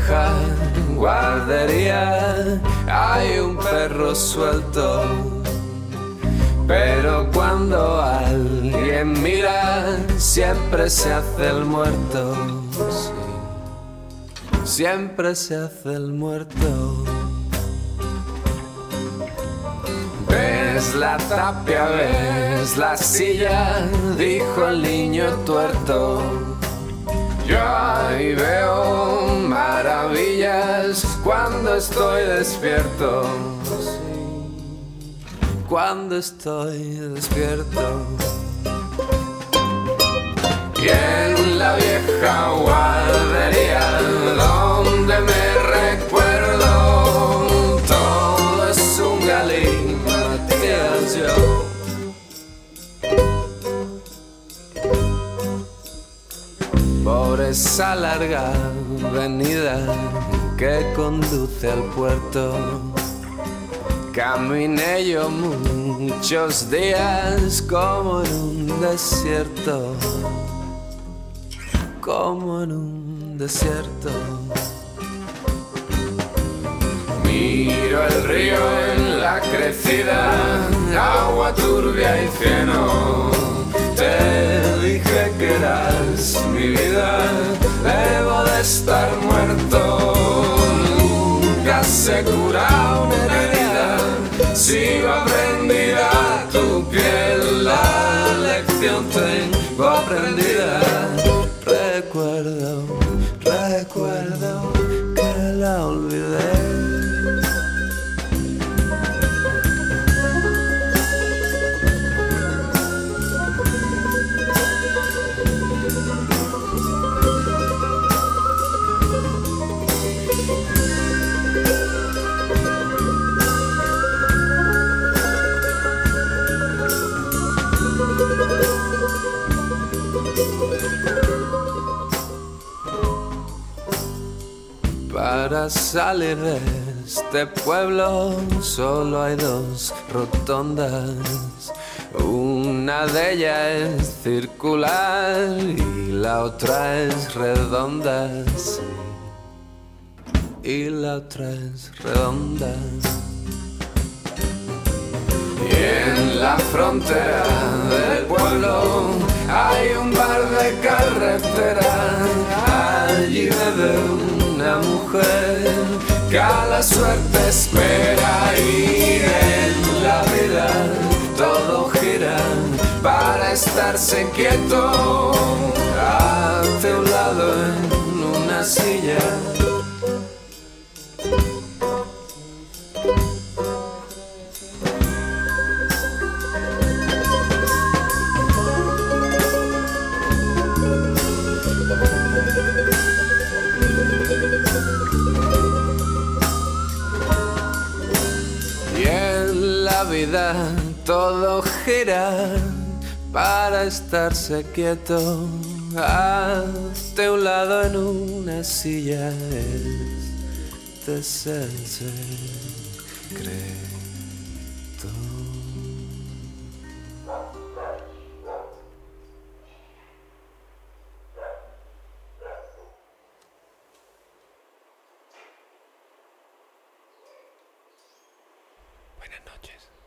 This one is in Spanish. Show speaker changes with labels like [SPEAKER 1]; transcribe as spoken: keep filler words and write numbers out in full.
[SPEAKER 1] vieja guardería hay un perro suelto, pero cuando alguien mira siempre se hace el muerto, sí, siempre se hace el muerto. Ves la tapia, ves la silla, dijo el niño tuerto. Yo ahí veo maravillas cuando estoy despierto, cuando estoy despierto. Y en la vieja guardería donde me recuerdo, todo es un galimatías yo. Por esa larga avenida que conduce al puerto, caminé yo muchos días como en un desierto, como en un desierto. Miro el río en la crecida, agua turbia y cieno. Te dije que eras mi vida, debo de estar muerto. Nunca se cura una herida, sigo aprendida tu piel, la lección tengo aprendida. Recuerdo, recuerdo que la olvidé. Para salir de este pueblo solo hay dos rotondas. Una de ellas es circular y la otra es redonda, sí. Y la otra es redonda. Y en la frontera del pueblo hay un bar de carretera. Allí bebe una mujer que a la suerte espera. Y en la vida todo gira para estarse quieto. Hazte un lado en una silla. Vida, todo gira para estarse quieto. Hazte un lado en una silla. Este es el secreto. Buenas noches.